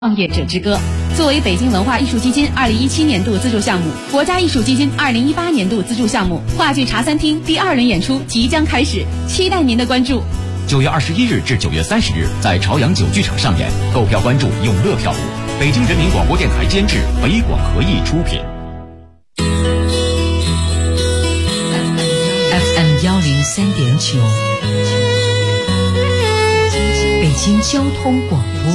创业者之歌作为北京文化艺术基金2017年度资助项目、国家艺术基金2018年度资助项目，话剧茶餐厅第2轮演出即将开始，期待您的关注。 9月21日至9月30日，在朝阳9剧场上演，购票关注永乐票务。北京人民广播电台监制，北广合艺出品。 FM 103.9，北京交通广播。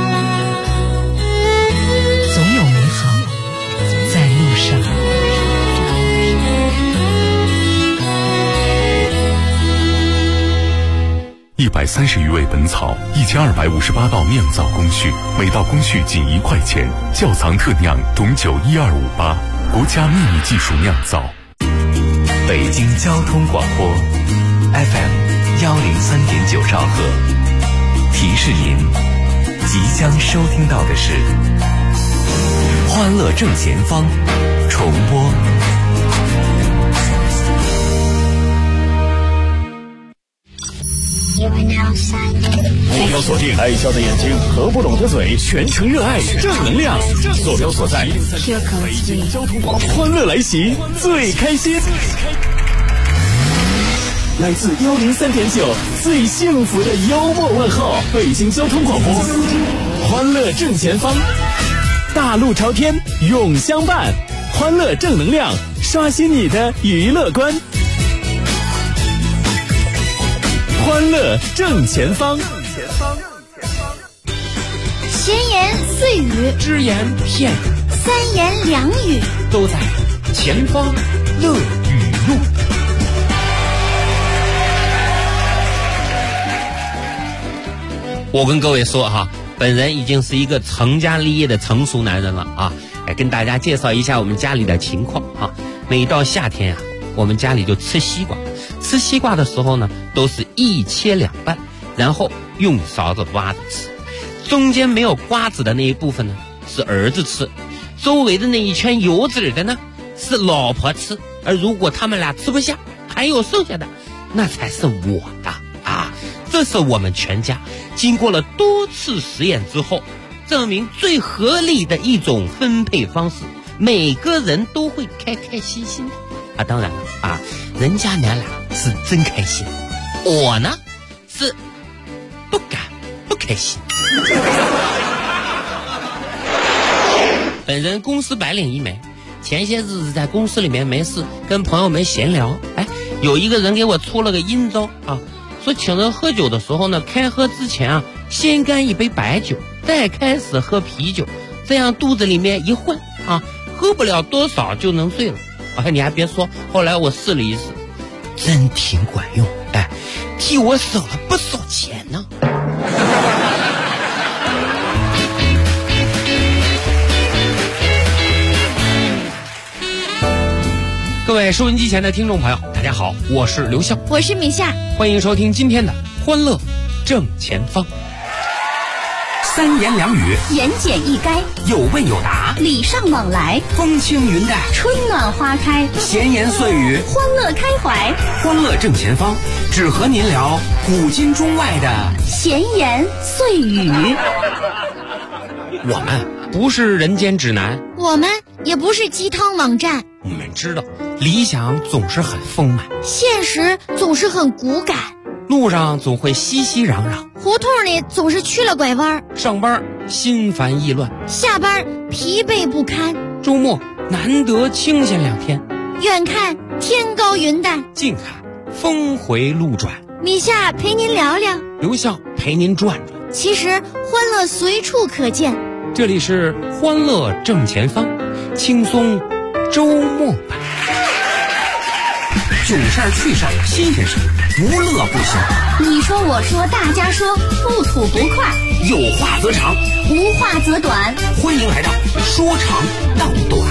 总有美好在路上。 130余味本草，1258道酿造工序，每道工序仅1块钱。窖藏特酿董酒12588，国家秘密技术酿造。 北京交通广播 FM 103.9兆赫，提示您即将收听到的是欢乐正前方重播。 目标锁定爱笑的眼睛和不拢的嘴，全程热爱正能量。坐标所在北京交通广播，欢乐来袭，最开心。来自103.9最幸福的幽默问候，北京交通广播，欢乐正前方，大路朝天永相伴，欢乐正能量，刷新你的娱乐观。欢乐正前方， 闲言碎语， 只言片语， 三言两语， 都在前方乐语录。我跟各位说哈，本人已经是一个成家立业的成熟男人了啊！跟大家介绍一下我们家里的情况啊。每到夏天啊，我们家里就吃西瓜。吃西瓜的时候呢，都是一切两半，然后用勺子挖着吃。中间没有瓜子的那一部分呢，是儿子吃；周围的那一圈有籽的呢，是老婆吃。而如果他们俩吃不下，还有剩下的，那才是我的啊！这是我们全家经过了多次实验之后，证明最合理的一种分配方式，每个人都会开开心心的啊！当然了啊，人家娘俩是真开心，我呢是不开心。本人公司白领一枚，前些日子在公司里面没事跟朋友们闲聊，有一个人给我出了个阴招啊，说请人喝酒的时候呢，开喝之前啊，先干一杯白酒，再开始喝啤酒，这样肚子里面一混啊，喝不了多少就能醉了。你还别说，后来我试了一试，真挺管用，替我省了不少钱呢。各位收音机前的听众朋友，大家好，我是刘笑， 我是米夏， 欢迎收听今天的欢乐正前方。 三言两语， 言简意赅， 有问有答， 礼尚往来， 风轻云淡， 春暖花开， 闲言碎语， 欢乐开怀。 欢乐正前方，只和您聊古今中外的闲言碎语。 我们不是人间指南， 我们也不是鸡汤网站。 我们知道理想总是很丰满， 现实总是很骨感， 路上总会熙熙攘攘， 胡同里总是去了拐弯， 上班心烦意乱， 下班疲惫不堪， 周末难得清闲2天， 远看天高云淡， 近看峰回路转。 米夏陪您聊聊， 刘笑陪您转转。 其实欢乐随处可见， 这里是欢乐正前方，轻松周末版。 囧事儿趣事儿新鲜事儿，无乐不休。 你说我说大家说，不吐不快， 有话则长， 无话则短。 欢迎来到说长道短。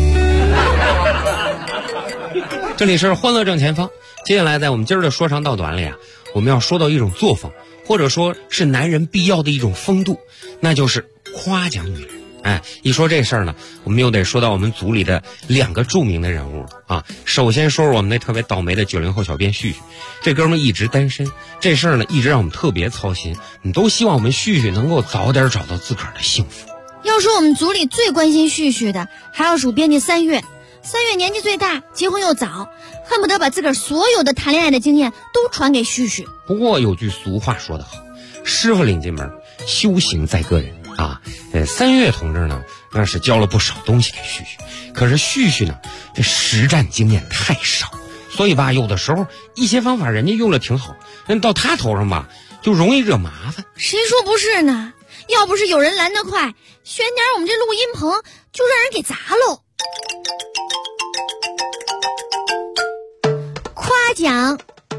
这里是欢乐正前方。接下来在我们今儿的说长道短里啊，我们要说到一种作风，或者说是男人必要的一种风度，那就是夸奖女人。 一说这事儿呢，我们又得说到我们组里的2个著名的人物啊。首先说说我们那特别倒霉的90后小编旭旭，这哥们一直单身，这事儿呢一直让我们特别操心，你都希望我们旭旭能够早点找到自个儿的幸福。 要说我们组里最关心旭旭的，还要数编辑3月。3月年纪最大，结婚又早，恨不得把自个儿所有的谈恋爱的经验都传给旭旭。 不过有句俗话说得好，师傅领进门，修行在个人啊。3月同志呢，那是教了不少东西给旭旭，可是旭旭呢，这实战经验太少，所以吧，有的时候一些方法人家用了挺好，但到他头上吧，就容易惹麻烦。 谁说不是呢？要不是有人拦得快，悬点我们这录音棚就让人给砸喽。夸奖。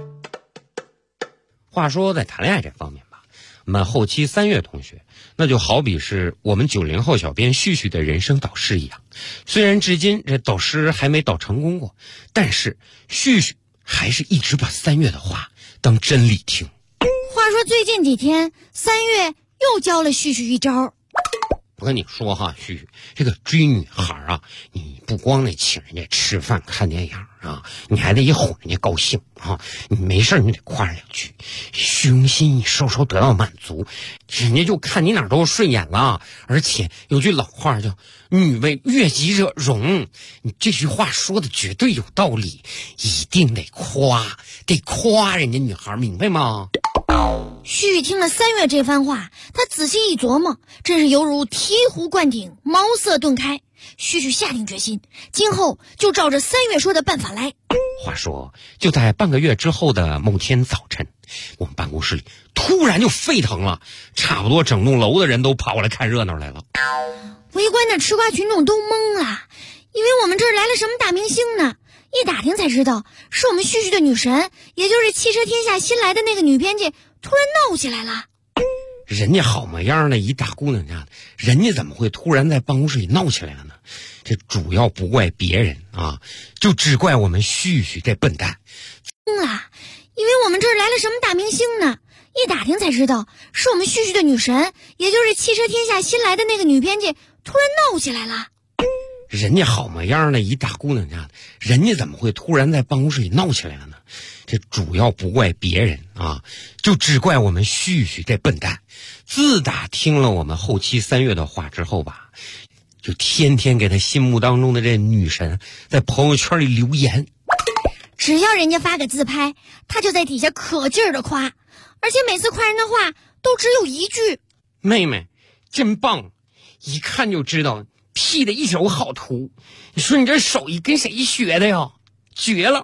话说在谈恋爱这方面吧，我们后期3月同学，那就好比是我们90后小编旭旭的人生导师一样。虽然至今这导师还没导成功过，但是旭旭还是一直把3月的话当真理听。 话说最近几天，3月又教了旭旭一招。 我跟你说哈，旭旭，这个追女孩啊，你不光得请人家吃饭看电影啊，你还得哄人家高兴啊。你没事你得夸人2句，虚荣心一稍稍得到满足，人家就看你哪儿都顺眼了。而且有句老话叫女为悦己者容，你这句话说的绝对有道理，一定得夸人家女孩，明白吗？ 旭旭听了3月这番话，他仔细一琢磨，真是犹如醍醐灌顶，茅塞顿开。旭旭下定决心，今后就照着3月说的办法来。 话说，就在半个月之后的某天早晨，我们办公室里突然就沸腾了，差不多整栋楼的人都跑过来看热闹来了。 围观的吃瓜群众都懵了，以为我们这儿来了什么大明星呢？一打听才知道，是我们旭旭的女神，也就是汽车天下新来的那个女编辑，突然闹起来了。 人家好模样的一大姑娘家的，人家怎么会突然在办公室里闹起来了呢？这主要不怪别人啊，就只怪我们旭旭这笨蛋。 疯了，以为我们这儿来了什么大明星呢？一打听才知道，是我们旭旭的女神，也就是汽车天下新来的那个女编辑，突然闹起来了。 人家好模样的一大姑娘家的，人家怎么会突然在办公室里闹起来了呢？这主要不怪别人啊，就只怪我们旭旭这笨蛋。自打听了我们后期3月的话之后吧，就天天给他心目当中的这女神在朋友圈里留言， 只要人家发个自拍，他就在底下可劲儿的夸，而且每次夸人的话都只有一句： 妹妹真棒，一看就知道P 的一手好图，你说你这手艺跟谁学的呀？绝了！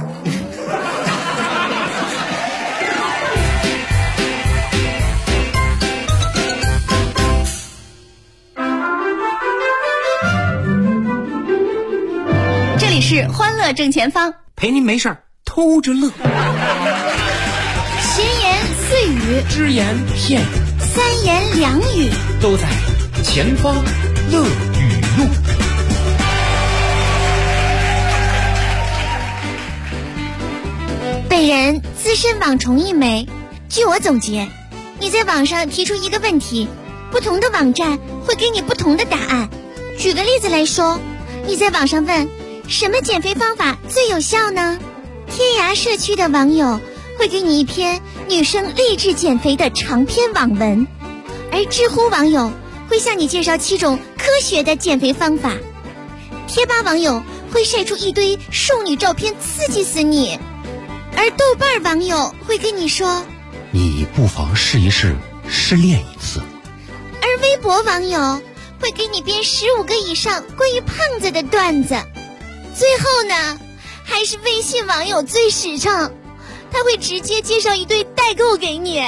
这里是欢乐正前方， 陪您没事偷着乐， 闲言碎语、 只言片语、 三言两语， 都在前方乐语录。 本人资深网虫一枚，据我总结，你在网上提出一个问题，不同的网站会给你不同的答案。举个例子来说，你在网上问什么减肥方法最有效呢？天涯社区的网友会给你一篇女生励志减肥的长篇网文，而知乎网友会向你介绍7种科学的减肥方法，贴吧网友会晒出一堆瘦女照片刺激死你，而豆瓣网友会跟你说你不妨试一试失恋一次， 而微博网友会给你编15个以上关于胖子的段子。最后呢，还是微信网友最实诚，他会直接介绍一堆代购给你。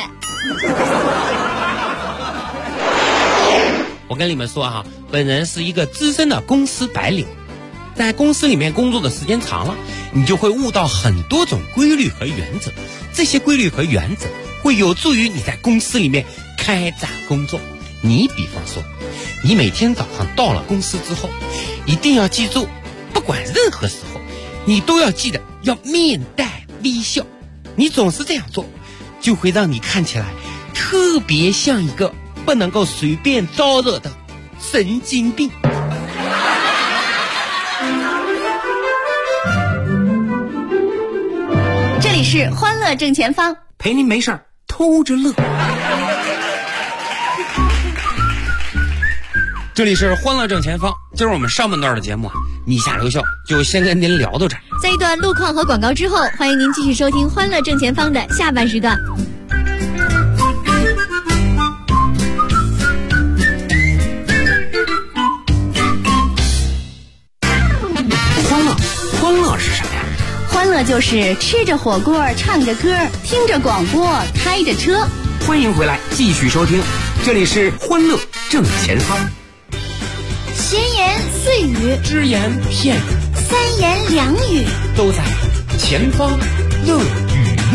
我跟你们说哈，本人是一个资深的公司白领，在公司里面工作的时间长了，你就会悟到很多种规律和原则，这些规律和原则会有助于你在公司里面开展工作。你比方说，你每天早上到了公司之后，一定要记住，不管任何时候，你都要记得要面带微笑。你总是这样做，就会让你看起来特别像一个不能够随便招惹的神经病。 这里是欢乐正前方， 陪您没事儿偷着乐。 这里是欢乐正前方，今儿我们上半段的节目啊，你下留校就先跟您聊到这儿。 在一段路况和广告之后，欢迎您继续收听欢乐正前方的下半时段。 欢乐是什么呀？ 欢乐就是吃着火锅，唱着歌，听着广播，开着车。 欢迎回来，继续收听，这里是欢乐正前方。 闲言碎语， 只言片语， 三言两语， 都在前方乐语录。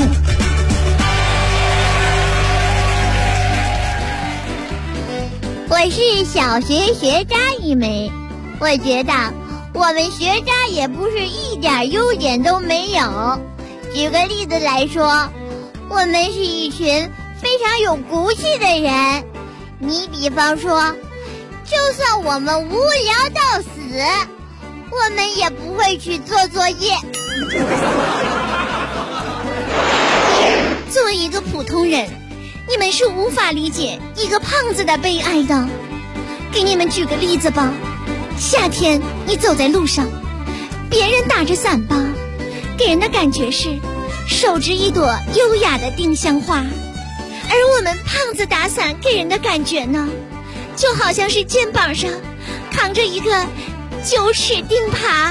我是小学学渣一枚，我觉得我们学渣也不是一点优点都没有。举个例子来说，我们是一群非常有骨气的人。你比方说，就算我们无聊到死，我们也不会去做作业。作为一个普通人，你们是无法理解一个胖子的悲哀的。给你们举个例子吧，夏天你走在路上，别人打着伞把，给人的感觉是手执一朵优雅的丁香花，而我们胖子打伞给人的感觉呢，就好像是肩膀上扛着一个9齿钉耙。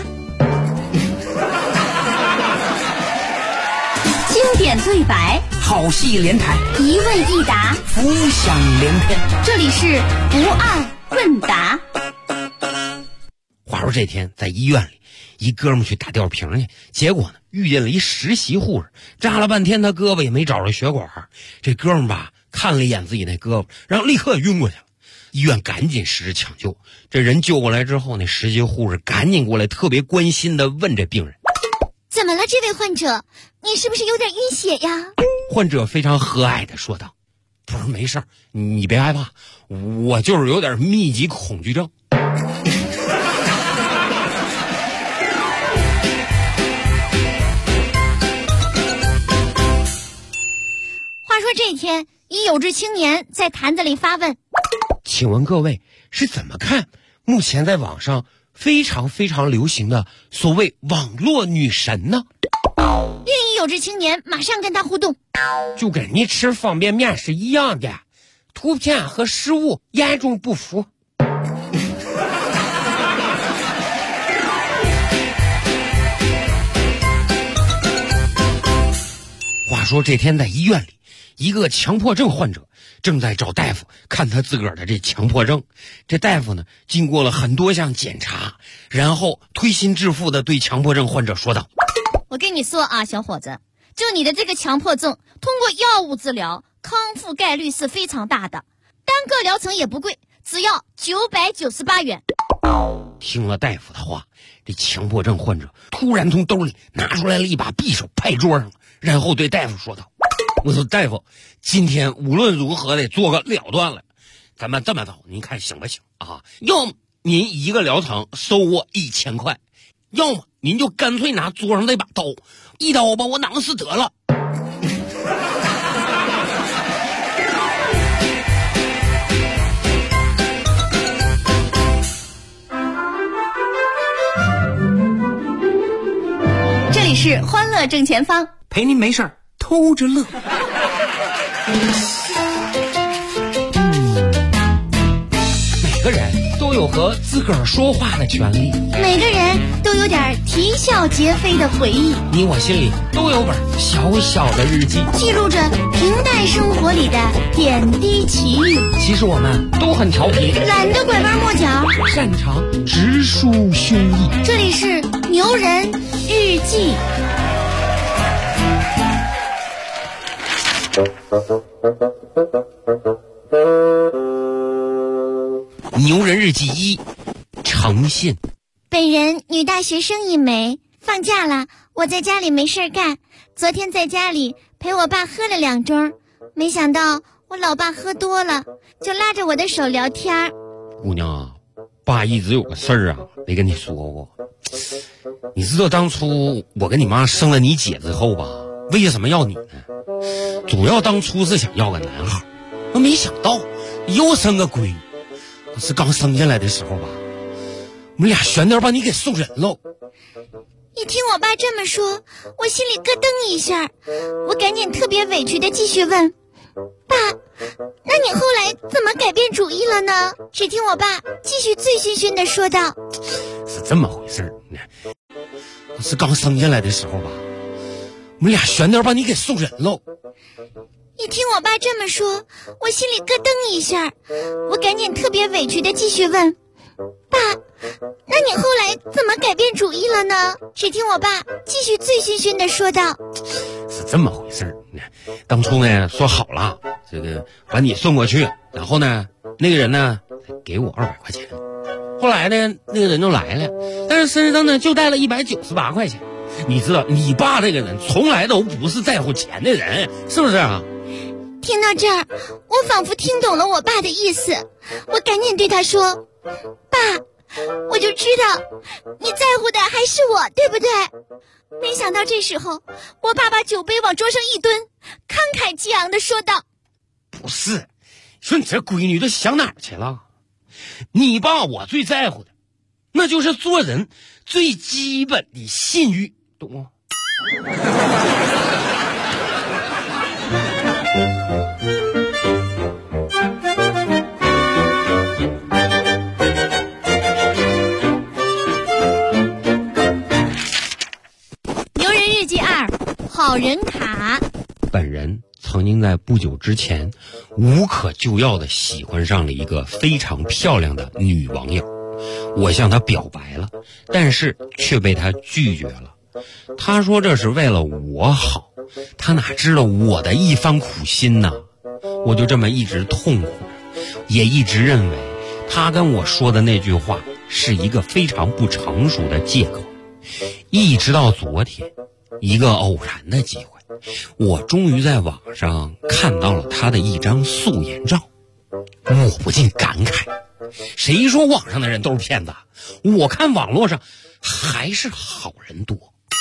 经典对白， 好戏连台， 一问一答， 浮想联翩。 这里是不二问答。 话说这天在医院里，一哥们去打吊瓶去，结果呢遇见了一实习护士，扎了半天他胳膊也没找着血管。这哥们吧看了一眼自己那胳膊，然后立刻晕过去了。医院赶紧实施抢救，这人救过来之后，那实习护士赶紧过来，特别关心地问这病人： 怎么了，这位患者？你是不是有点晕血呀？ 患者非常和蔼地说道：不是，没事儿，你别害怕，我就是有点密集恐惧症。 话说这天，一有志青年在坛子里发问： 请问各位是怎么看目前在网上非常非常流行的所谓网络女神呢？ 另一有志青年马上跟他互动： 就跟你吃方便面是一样的，图片和实物严重不符。话说这天在医院里，一个强迫症患者正在找大夫看他自个儿的这强迫症。这大夫呢经过了很多项检查，然后推心置腹地对强迫症患者说道： 我跟你说啊，小伙子，就你的这个强迫症，通过药物治疗，康复概率是非常大的，单个疗程也不贵，只要998元。 听了大夫的话，这强迫症患者突然从兜里拿出来了一把匕首，拍桌上了，然后对大夫说道：我说大夫，今天无论如何得做个了断了，咱们这么走，您看行不行啊？要么您一个疗程收我1000块，要么您就干脆拿桌上那把刀，一刀把我囊死得了。 这里是欢乐正前方， 陪您没事儿偷着乐。 每个人都有和自个儿说话的权利， 每个人都有点啼笑皆非的回忆， 你我心里都有本小小的日记， 记录着平淡生活里的点滴奇遇。 其实我们都很调皮， 懒得拐弯抹角， 擅长直抒胸臆。 这里是牛人日记。 牛人日记1，诚信。 本人女大学生一枚，放假了，我在家里没事干。昨天在家里陪我爸喝了2盅，没想到我老爸喝多了，就拉着我的手聊天。 姑娘啊，爸一直有个事儿啊没跟你说过。你知道当初我跟你妈生了你姐之后吧，为什么要你呢？主要当初是想要个男孩，我没想到又生个闺女。可是刚生下来的时候吧，我们俩悬点把你给送人喽。 一听我爸这么说，我心里咯噔一下，我赶紧特别委屈的继续问爸，那你后来怎么改变主意了呢？只听我爸继续醉醺醺的说道， 是这么回事儿，可是刚生下来的时候吧，我们俩悬点把你给送人喽。 一听我爸这么说，我心里咯噔一下，我赶紧特别委屈的继续问爸，那你后来怎么改变主意了呢？只听我爸继续醉醺醺的说道， 是这么回事儿，当初呢说好了，这个把你送过去，然后呢那个人呢给我200块钱，后来呢那个人就来了，但是身上呢就带了198块钱。你知道你爸这个人从来都不是在乎钱的人，是不是啊？ 听到这儿，我仿佛听懂了我爸的意思，我赶紧对他说，爸，我就知道你在乎的还是我，对不对？没想到这时候我爸把酒杯往桌上一蹲，慷慨激昂地说道， 不是，说你这闺女都想哪儿去了？你爸我最在乎的那就是做人最基本的信誉，懂吗？ 牛人日记2，好人卡。 本人曾经在不久之前无可救药的喜欢上了一个非常漂亮的女网友，我向她表白了，但是却被她拒绝了。她说这是为了我好，她哪知道我的一番苦心呢？我就这么一直痛苦着，也一直认为她跟我说的那句话是一个非常不成熟的借口。一直到昨天，一个偶然的机会，我终于在网上看到了她的一张素颜照，我不禁感慨，谁说网上的人都是骗子？我看网络上还是好人多。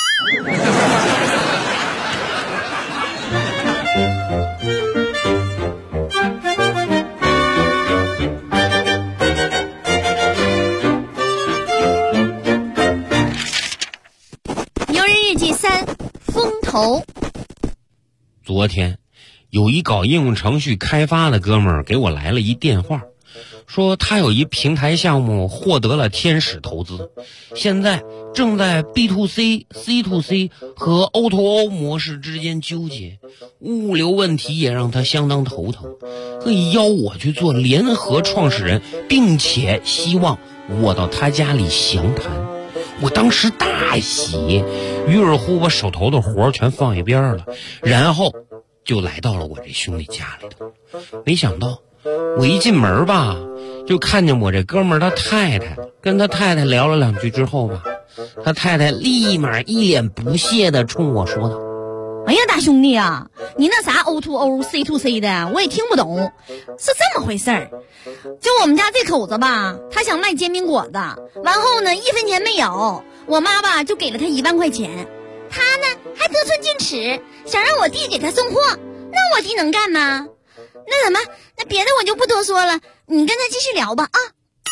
牛人日记3，风投。 昨天有一搞应用程序开发的哥们儿给我来了一电话，说他有一平台项目获得了天使投资，现在正在 B2C、C2C 和 O2O 模式之间纠结，物流问题也让他相当头疼，可以邀我去做联合创始人，并且希望我到他家里详谈。我当时大喜，于是乎把手头的活全放一边了，然后就来到了我这兄弟家里头。没想到我一进门吧，就看见我这哥们儿他太太了，跟他太太聊了2句之后吧，他太太立马一脸不屑的冲我说道， 哎呀，大兄弟啊，你那啥 O2O、C2C 的我也听不懂，是这么回事儿。就我们家这口子吧，他想卖煎饼果子，完后呢1分钱没有，我妈吧就给了他1万块钱，他呢还得寸进尺，想让我弟给他送货，那我弟能干吗？那什么，那别的我就不多说了，你跟他继续聊吧啊。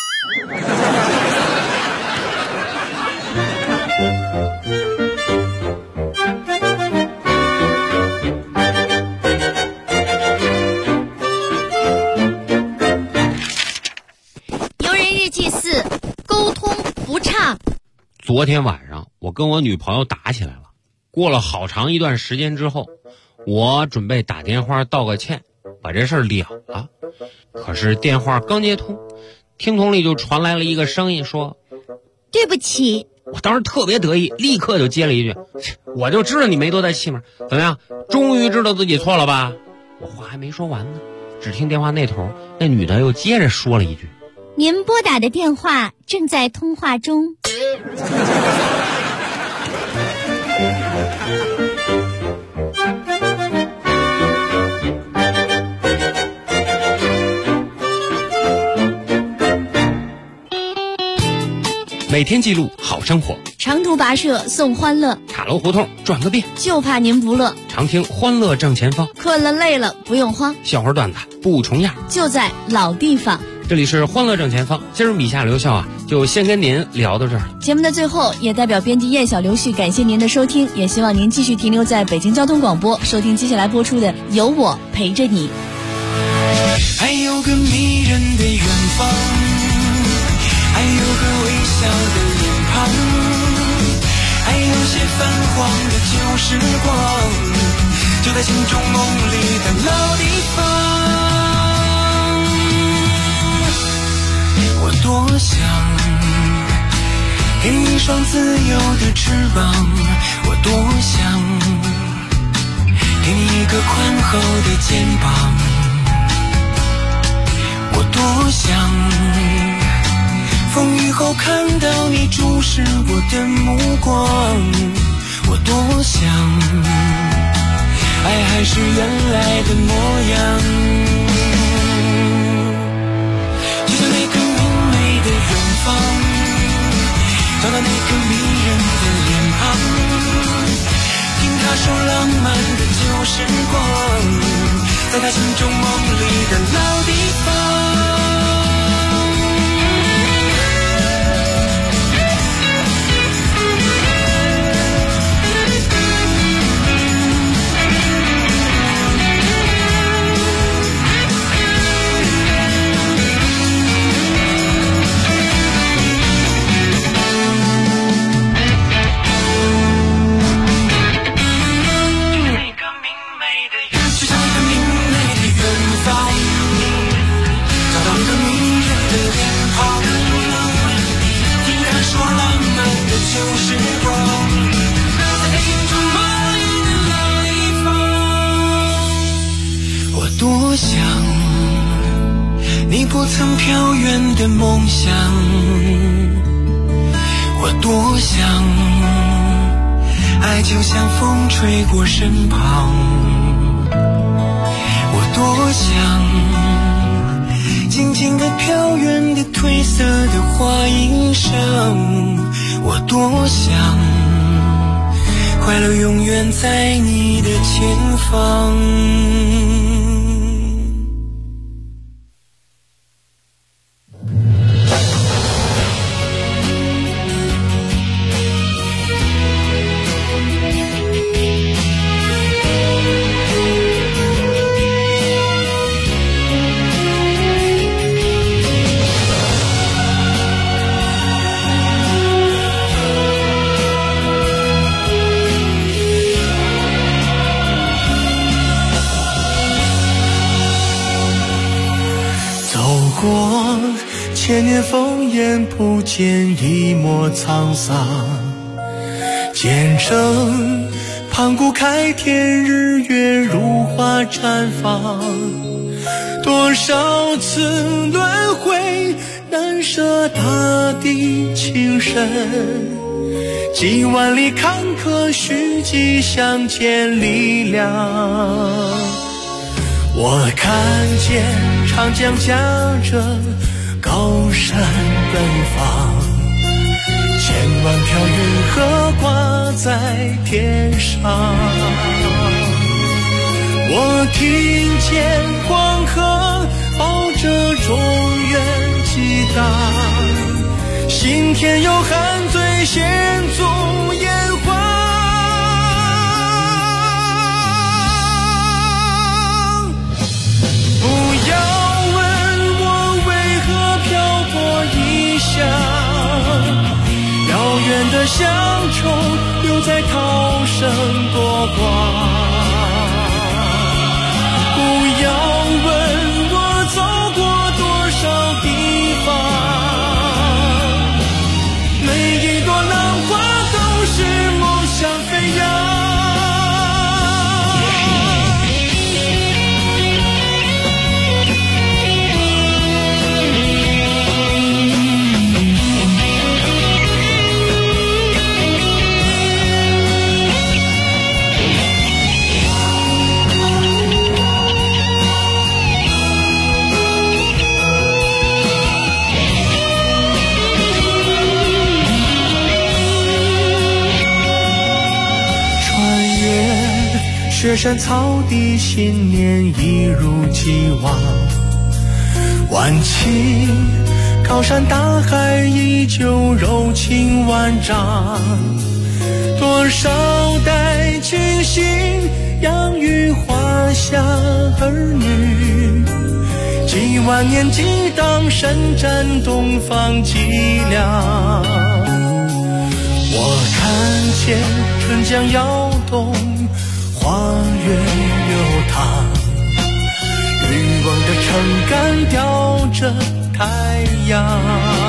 牛人日记4，沟通不畅。 昨天晚上我跟我女朋友打起来了，过了好长一段时间之后，我准备打电话道个歉，把这事儿了了。可是电话刚接通，听筒里就传来了一个声音说， 对不起。 我当时特别得意，立刻就接了一句，我就知道你没多大气嘛，怎么样，终于知道自己错了吧？我话还没说完呢，只听电话那头那女的又接着说了一句， 您拨打的电话正在通话中。 每天记录好生活， 长途跋涉送欢乐， 塔楼胡同转个遍， 就怕您不乐。 常听欢乐正前方， 困了累了不用慌， 笑话段子不重样， 就在老地方。 这里是欢乐正前方，今儿米夏留校啊，就先跟您聊到这儿。 节目的最后，也代表编辑燕小刘旭感谢您的收听，也希望您继续停留在北京交通广播，收听接下来播出的《有我陪着你》。 还有个迷人的远方，还有个微笑的脸庞，还有些泛黄的旧时光，就在心中梦里的老地方。我多想给你一双自由的翅膀，我多想给你一个宽厚的肩膀，我多想风雨后看到你注视我的目光，我多想爱还是原来的模样，就像那个明媚的远方，找到那个迷人的脸庞，听他说浪漫的旧时光，在他心中梦里的老地方。多想你不曾飘远的梦想，我多想爱就像风吹过身旁，我多想静静地飘远的褪色的花衣裳，我多想快乐永远在你的前方。千年烽烟不见一抹沧桑，见证盘古开天，日月如花绽放，多少次轮回难舍大地情深，几万里坎坷虚迹相见力量。我看见长江夹着高山奔放，千万条云河挂在天上，我听见黄河抱着中原激荡，心田有汉醉先祖炎黄。不要问我为何漂泊异乡，遥远的乡愁留在涛声波光。不要问我走过多少地方，每一朵浪花都是梦想飞扬。 雪山草地，新年一如既往。晚晴，高山大海依旧柔情万丈。多少代群星养育华夏儿女，几万年激荡，神战东方脊梁。我看见春江摇动，花月流淌，欲望的撑杆吊着太阳。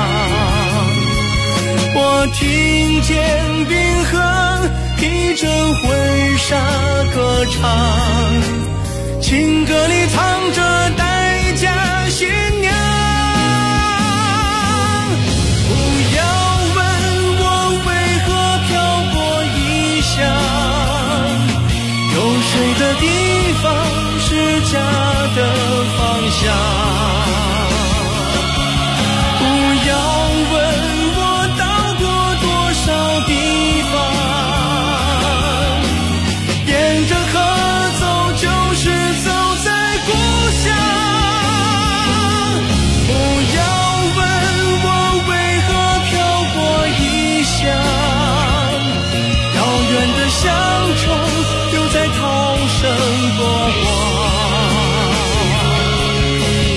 我听见冰河披着婚纱歌唱，情歌里藏着待嫁新娘。不要问我为何漂泊异乡，有谁的地方是家的方向。不要问我到过多少地方，沿着河走就是走在故乡。不要问我为何漂泊异乡，遥远的乡愁留在涛声过往。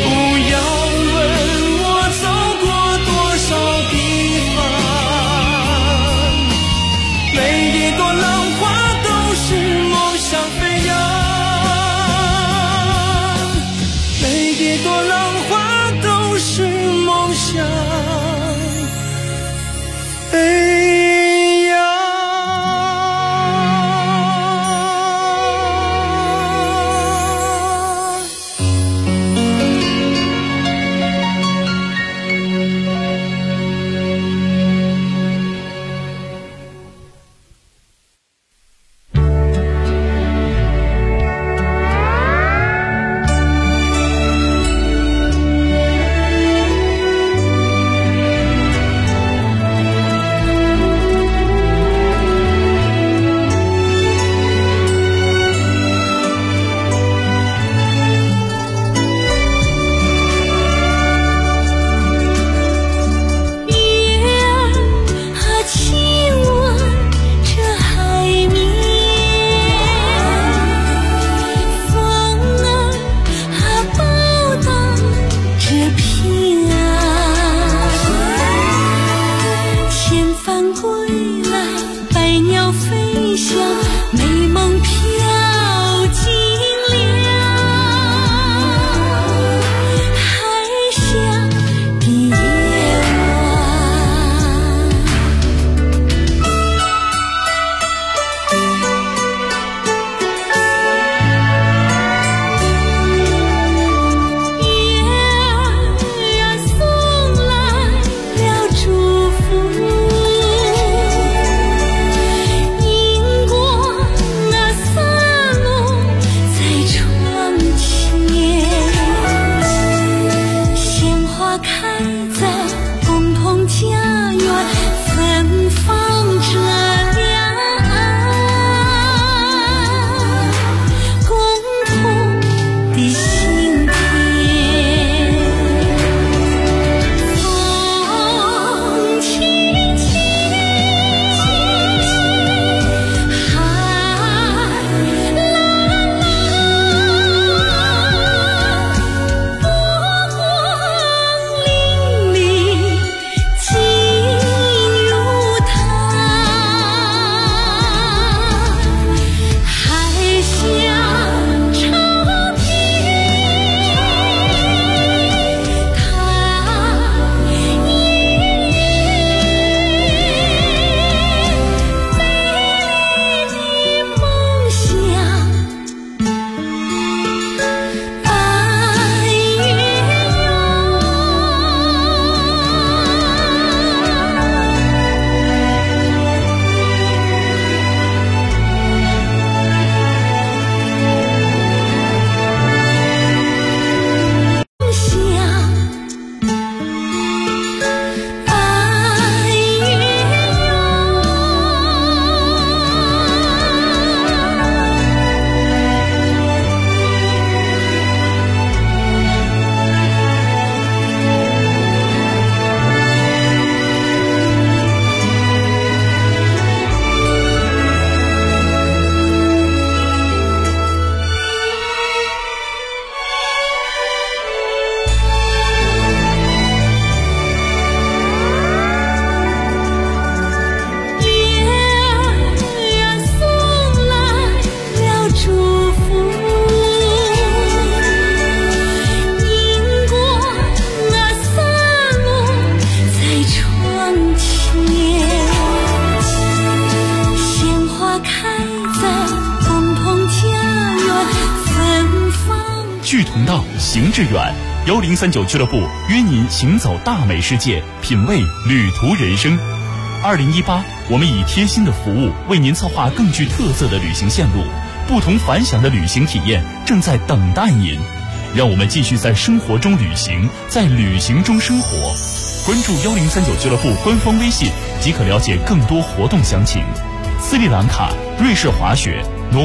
行致远。1039俱乐部约您行走大美世界，品味旅途人生。2018，我们以贴心的服务为您策划更具特色的旅行线路，不同凡响的旅行体验正在等待您。让我们继续在生活中旅行，在旅行中生活。关注1039俱乐部官方微信即可了解更多活动详情。斯里兰卡、瑞士滑雪、